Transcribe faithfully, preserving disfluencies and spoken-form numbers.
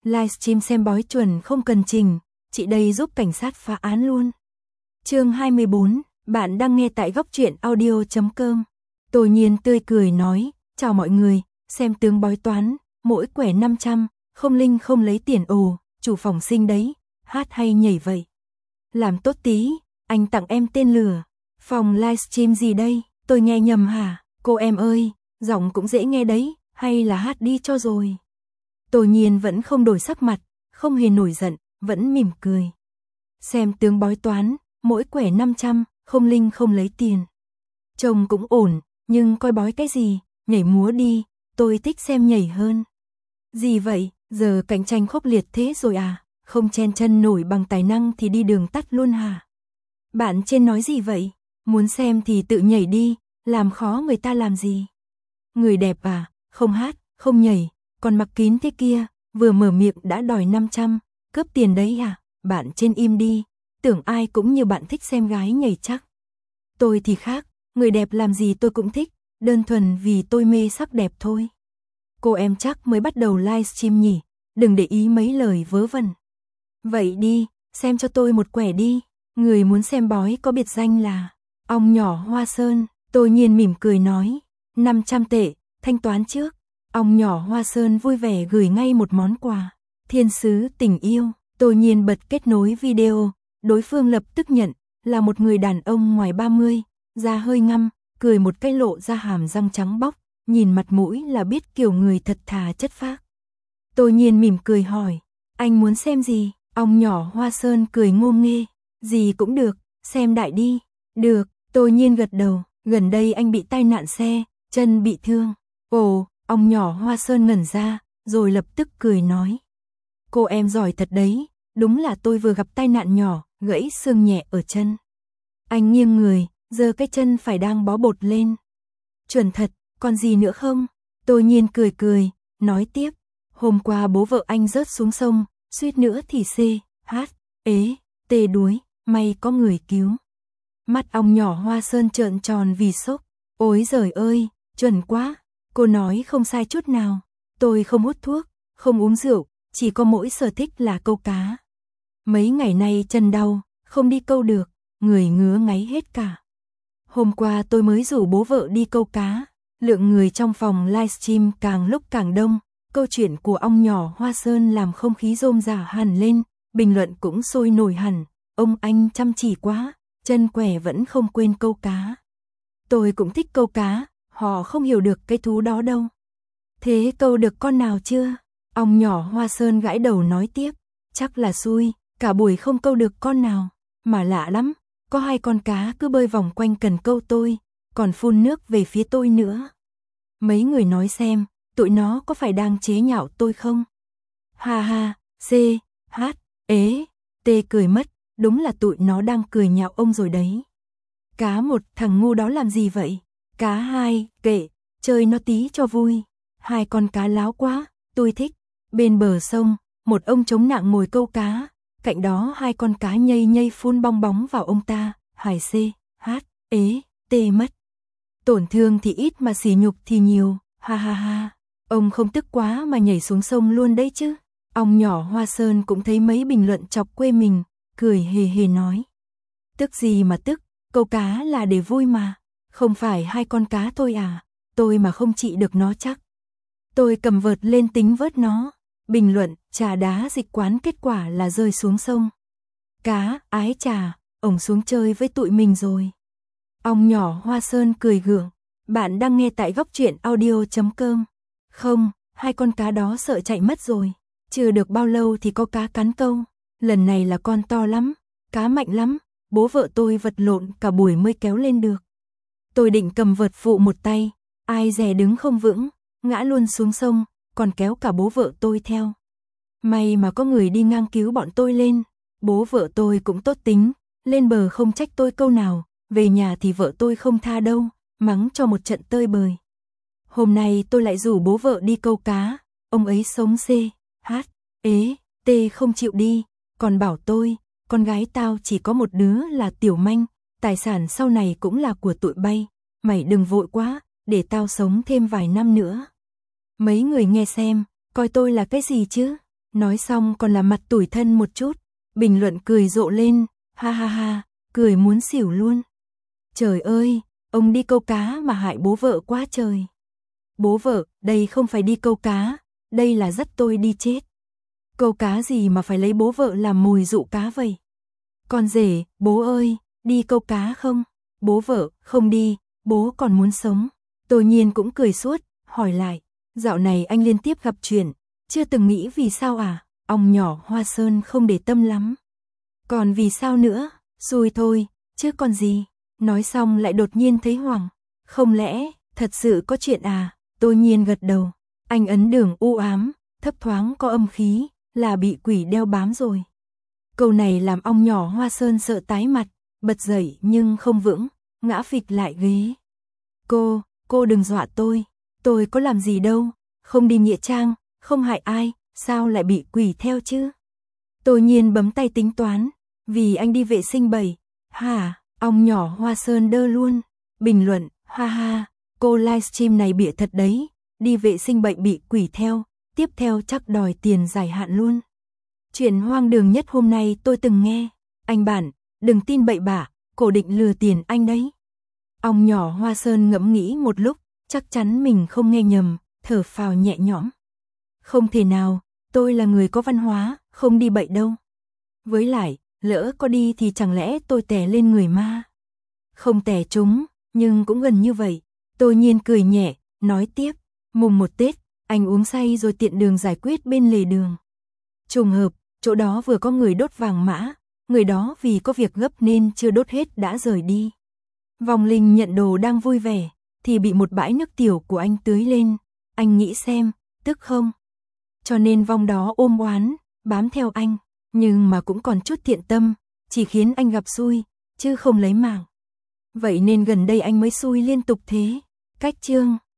Livestream xem bói chuẩn không cần trình, chị đây giúp cảnh sát phá án luôn. Chương hai mươi bốn, bạn đang nghe tại góc truyện audio chấm com. Tô Nhiên tươi cười nói, chào mọi người, xem tướng bói toán, mỗi quẻ năm trăm, không linh không lấy tiền ồ, chủ phòng sinh đấy, hát hay nhảy vậy. Làm tốt tí, anh tặng em tên lửa. Phòng livestream gì đây, tôi nghe nhầm hả? Cô em ơi, giọng cũng dễ nghe đấy, hay là hát đi cho rồi. Tô Nhiên vẫn không đổi sắc mặt, không hề nổi giận, vẫn mỉm cười. Xem tướng bói toán, mỗi quẻ năm trăm, không linh không lấy tiền. Trông cũng ổn, nhưng coi bói cái gì, nhảy múa đi, tôi thích xem nhảy hơn. Gì vậy, giờ cạnh tranh khốc liệt thế rồi à, không chen chân nổi bằng tài năng thì đi đường tắt luôn hả? Bạn trên nói gì vậy, muốn xem thì tự nhảy đi, làm khó người ta làm gì? Người đẹp à, không hát, không nhảy, còn mặc kín thế kia, vừa mở miệng đã đòi năm trăm, cướp tiền đấy à? Bạn trên im đi, tưởng ai cũng như bạn thích xem gái nhảy chắc. Tôi thì khác, người đẹp làm gì tôi cũng thích, đơn thuần vì tôi mê sắc đẹp thôi. Cô em chắc mới bắt đầu livestream nhỉ, đừng để ý mấy lời vớ vẩn. Vậy đi, xem cho tôi một quẻ đi, người muốn xem bói có biệt danh là ong nhỏ Hoa Sơn. Tô Nhiên mỉm cười nói, năm trăm tệ, thanh toán trước. Ong nhỏ Hoa Sơn vui vẻ gửi ngay một món quà, thiên sứ tình yêu. Tô Nhiên bật kết nối video, đối phương lập tức nhận, là một người đàn ông ngoài ba mươi, da hơi ngăm, cười một cái lộ ra hàm răng trắng bóc, nhìn mặt mũi là biết kiểu người thật thà chất phác. Tô Nhiên mỉm cười hỏi, anh muốn xem gì? Ong nhỏ Hoa Sơn cười ngô nghê, gì cũng được, xem đại đi. Được, Tô Nhiên gật đầu, gần đây anh bị tai nạn xe, chân bị thương. Ồ, ong nhỏ Hoa Sơn ngẩn ra, rồi lập tức cười nói. Cô em giỏi thật đấy, đúng là tôi vừa gặp tai nạn nhỏ, gãy xương nhẹ ở chân. Anh nghiêng người, giơ cái chân phải đang bó bột lên. Chuẩn thật, còn gì nữa không? Tô Nhiên cười cười, nói tiếp. Hôm qua bố vợ anh rớt xuống sông, suýt nữa thì xê, hát, ế, tê đuối, may có người cứu. Mắt ong nhỏ Hoa Sơn trợn tròn vì sốc. Ôi giời ơi, chuẩn quá. Cô nói không sai chút nào. Tôi không hút thuốc, không uống rượu, chỉ có mỗi sở thích là câu cá. Mấy ngày nay chân đau, không đi câu được, người ngứa ngáy hết cả. Hôm qua tôi mới rủ bố vợ đi câu cá, lượng người trong phòng livestream càng lúc càng đông, câu chuyện của ong nhỏ Hoa Sơn làm không khí rôm rả hẳn lên, bình luận cũng sôi nổi hẳn, ông anh chăm chỉ quá, chân quẻ vẫn không quên câu cá. Tôi cũng thích câu cá, họ không hiểu được cái thú đó đâu. Thế câu được con nào chưa? Ong nhỏ Hoa Sơn gãi đầu nói tiếp, chắc là xui, cả buổi không câu được con nào, mà lạ lắm, có hai con cá cứ bơi vòng quanh cần câu tôi, còn phun nước về phía tôi nữa. Mấy người nói xem, tụi nó có phải đang chế nhạo tôi không? Ha ha, c, h, ế, t cười mất, đúng là tụi nó đang cười nhạo ông rồi đấy. Cá một, thằng ngu đó làm gì vậy? Cá hai, kệ, chơi nó tí cho vui. Hai con cá láo quá, tôi thích. Bên bờ sông, một ông chống nặng ngồi câu cá, cạnh đó hai con cá nhây nhây phun bong bóng vào ông ta, hài c, h, ế, t mất. Tổn thương thì ít mà sỉ nhục thì nhiều, ha ha ha. Ông không tức quá mà nhảy xuống sông luôn đấy chứ. Ong nhỏ Hoa Sơn cũng thấy mấy bình luận chọc quê mình, cười hề hề nói. Tức gì mà tức, câu cá là để vui mà, không phải hai con cá thôi à, tôi mà không trị được nó chắc. Tôi cầm vợt lên tính vớt nó, bình luận, trà đá dịch quán kết quả là rơi xuống sông. Cá, ái trà, ổng xuống chơi với tụi mình rồi. Ong nhỏ Hoa Sơn cười gượng, bạn đang nghe tại góc truyện audio chấm com. Không, hai con cá đó sợ chạy mất rồi, chưa được bao lâu thì có cá cắn câu, lần này là con to lắm, cá mạnh lắm, bố vợ tôi vật lộn cả buổi mới kéo lên được. Tôi định cầm vợt phụ một tay, ai dè đứng không vững, ngã luôn xuống sông, còn kéo cả bố vợ tôi theo. May mà có người đi ngang cứu bọn tôi lên, bố vợ tôi cũng tốt tính, lên bờ không trách tôi câu nào, về nhà thì vợ tôi không tha đâu, mắng cho một trận tơi bời. Hôm nay tôi lại rủ bố vợ đi câu cá, ông ấy sống c, h, ế, t không chịu đi, còn bảo tôi, con gái tao chỉ có một đứa là Tiểu Manh, tài sản sau này cũng là của tụi bay, mày đừng vội quá, để tao sống thêm vài năm nữa. Mấy người nghe xem, coi tôi là cái gì chứ? Nói xong còn là mặt tủi thân một chút, bình luận cười rộ lên, ha ha ha, cười muốn xỉu luôn. Trời ơi, ông đi câu cá mà hại bố vợ quá trời. Bố vợ, đây không phải đi câu cá, đây là dắt tôi đi chết. Câu cá gì mà phải lấy bố vợ làm mồi dụ cá vậy? Con rể, bố ơi, đi câu cá không? Bố vợ, không đi, bố còn muốn sống. Tô Nhiên cũng cười suốt, hỏi lại, dạo này anh liên tiếp gặp chuyện, chưa từng nghĩ vì sao à? Ong nhỏ Hoa Sơn không để tâm lắm. Còn vì sao nữa? Xui thôi, chứ còn gì? Nói xong lại đột nhiên thấy hoảng. Không lẽ, thật sự có chuyện à? Tô Nhiên gật đầu. Anh ấn đường u ám, thấp thoáng có âm khí, là bị quỷ đeo bám rồi. Câu này làm ong nhỏ Hoa Sơn sợ tái mặt, bật dậy nhưng không vững, ngã phịch lại ghế. Cô, cô đừng dọa tôi, tôi có làm gì đâu, không đi nghĩa trang, không hại ai, sao lại bị quỷ theo chứ? Tô Nhiên bấm tay tính toán, vì anh đi vệ sinh bầy. Hả, ong nhỏ Hoa Sơn đơ luôn. Bình luận, ha ha, cô livestream này bịa thật đấy, đi vệ sinh bệnh bị quỷ theo, tiếp theo chắc đòi tiền dài hạn luôn. Chuyện hoang đường nhất hôm nay tôi từng nghe. Anh bản, đừng tin bậy bạ, cổ định lừa tiền anh đấy. Ong nhỏ Hoa Sơn ngẫm nghĩ một lúc, chắc chắn mình không nghe nhầm, thở phào nhẹ nhõm. Không thể nào, tôi là người có văn hóa, không đi bậy đâu. Với lại, lỡ có đi thì chẳng lẽ tôi tè lên người ma? Không tè chúng, nhưng cũng gần như vậy. Tô Nhiên cười nhẹ, nói tiếp, mùng một Tết, anh uống say rồi tiện đường giải quyết bên lề đường. Trùng hợp, chỗ đó vừa có người đốt vàng mã, người đó vì có việc gấp nên chưa đốt hết đã rời đi. Vong linh nhận đồ đang vui vẻ, thì bị một bãi nước tiểu của anh tưới lên, anh nghĩ xem, tức không? Cho nên vong đó ôm oán, bám theo anh, nhưng mà cũng còn chút thiện tâm, chỉ khiến anh gặp xui, chứ không lấy mạng. Vậy nên gần đây anh mới xui liên tục thế. Cách chương